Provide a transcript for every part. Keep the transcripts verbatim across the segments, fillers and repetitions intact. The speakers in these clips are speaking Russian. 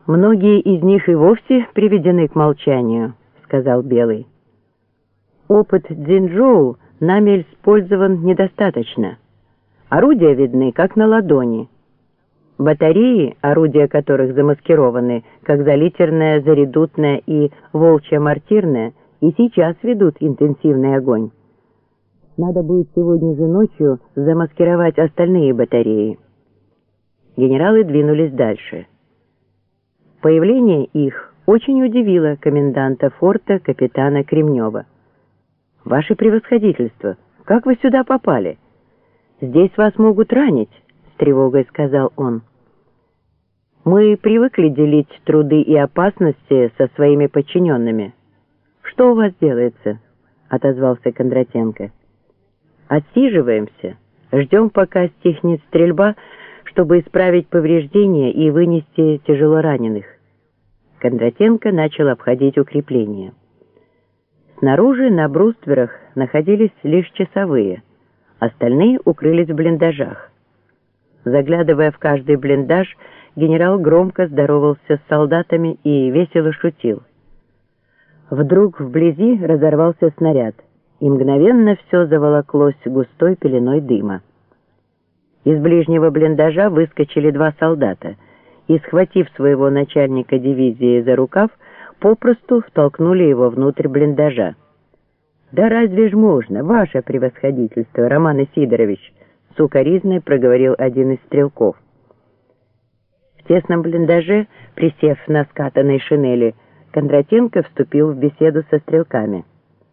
«Многие из них и вовсе приведены к молчанию», — сказал Белый. «Опыт Цзиньчжоу нами использован недостаточно. Орудия видны, как на ладони. Батареи, орудия которых замаскированы, как залитерная, заредутная и волчья мортирная, и сейчас ведут интенсивный огонь. Надо будет сегодня же ночью замаскировать остальные батареи». Генералы двинулись дальше. Появление их очень удивило коменданта форта капитана Кремнева. «Ваше превосходительство, как вы сюда попали? Здесь вас могут ранить», — с тревогой сказал он. «Мы привыкли делить труды и опасности со своими подчиненными». «Что у вас делается?» — отозвался Кондратенко. «Отсиживаемся, ждем, пока стихнет стрельба, чтобы исправить повреждения и вынести тяжело раненых». Кондратенко начал обходить укрепления. Снаружи на брустверах находились лишь часовые, остальные укрылись в блиндажах. Заглядывая в каждый блиндаж, генерал громко здоровался с солдатами и весело шутил. Вдруг вблизи разорвался снаряд, и мгновенно все заволоклось густой пеленой дыма. Из ближнего блиндажа выскочили два солдата и, схватив своего начальника дивизии за рукав, попросту втолкнули его внутрь блиндажа. «Да разве ж можно, ваше превосходительство, Роман Исидорович!» — сукоризной проговорил один из стрелков. В тесном блиндаже, присев на скатанной шинели, Кондратенко вступил в беседу со стрелками.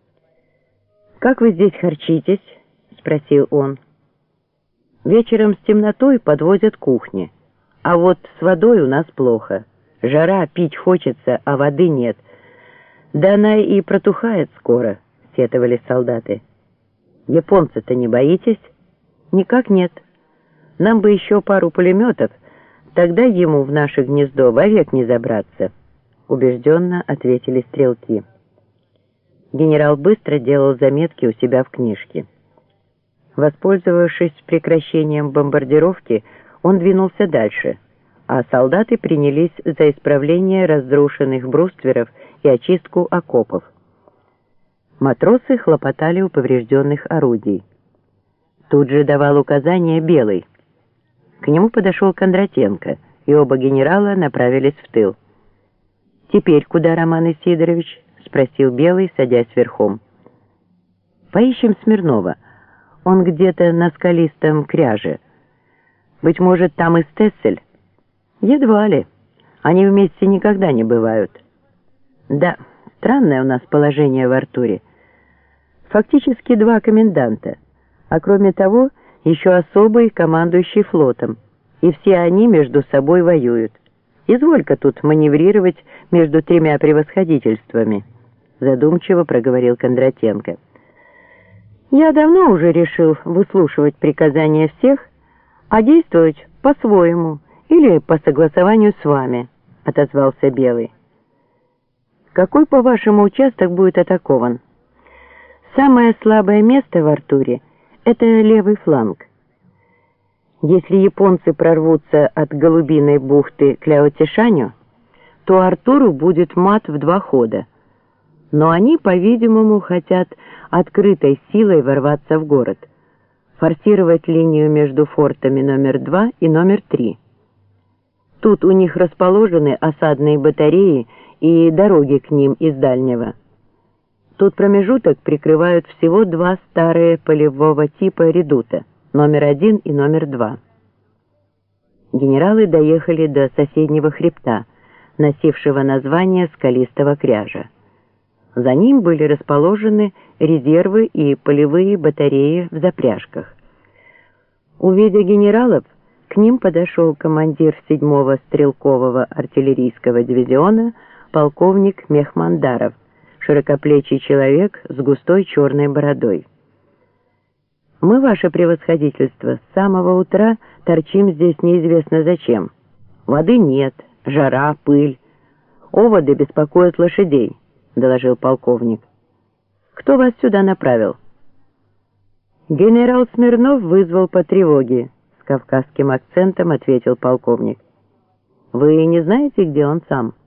«Как вы здесь харчитесь?» — спросил он. «Вечером с темнотой подвозят кухни. А вот с водой у нас плохо. Жара, пить хочется, а воды нет. Да она и протухает скоро», — сетовали солдаты. «Японца-то не боитесь?» «Никак нет. Нам бы еще пару пулеметов, тогда ему в наше гнездо вовек не забраться», — убежденно ответили стрелки. Генерал быстро делал заметки у себя в книжке. Воспользовавшись прекращением бомбардировки, он двинулся дальше, а солдаты принялись за исправление разрушенных брустверов и очистку окопов. Матросы хлопотали у поврежденных орудий. Тут же давал указания Белый. К нему подошел Кондратенко, и оба генерала направились в тыл. «Теперь куда, Роман Исидорович?» — спросил Белый, садясь верхом. «Поищем Смирнова. Он где-то на скалистом кряже. Быть может, там и Стессель?» «Едва ли. Они вместе никогда не бывают». «Да, странное у нас положение в Артуре. Фактически два коменданта, а кроме того, еще особый командующий флотом, и все они между собой воюют. Изволь-ка тут маневрировать между тремя превосходительствами», — задумчиво проговорил Кондратенко. «Я давно уже решил выслушивать приказания всех, а действовать по-своему или по согласованию с вами», — отозвался Белый. «Какой, по-вашему, участок будет атакован?» «Самое слабое место в Артуре — это левый фланг. Если японцы прорвутся от Голубиной бухты к Ляотишаню, то Артуру будет мат в два хода. Но они, по-видимому, хотят открытой силой ворваться в город, форсировать линию между фортами номер два и номер три. Тут у них расположены осадные батареи и дороги к ним из дальнего. Тут промежуток прикрывают всего два старые полевого типа редута, номер один и номер два. Генералы доехали до соседнего хребта, носившего название скалистого кряжа. За ним были расположены резервы и полевые батареи в запряжках. Увидя генералов, к ним подошел командир седьмого стрелкового артиллерийского дивизиона полковник Мехмандаров, широкоплечий человек с густой черной бородой. «Мы, ваше превосходительство, с самого утра торчим здесь неизвестно зачем. Воды нет, жара, пыль. Оводы беспокоят лошадей», — доложил полковник. «Кто вас сюда направил?» «Генерал Смирнов вызвал по тревоге», — с кавказским акцентом ответил полковник. Вы не знаете, где он сам?»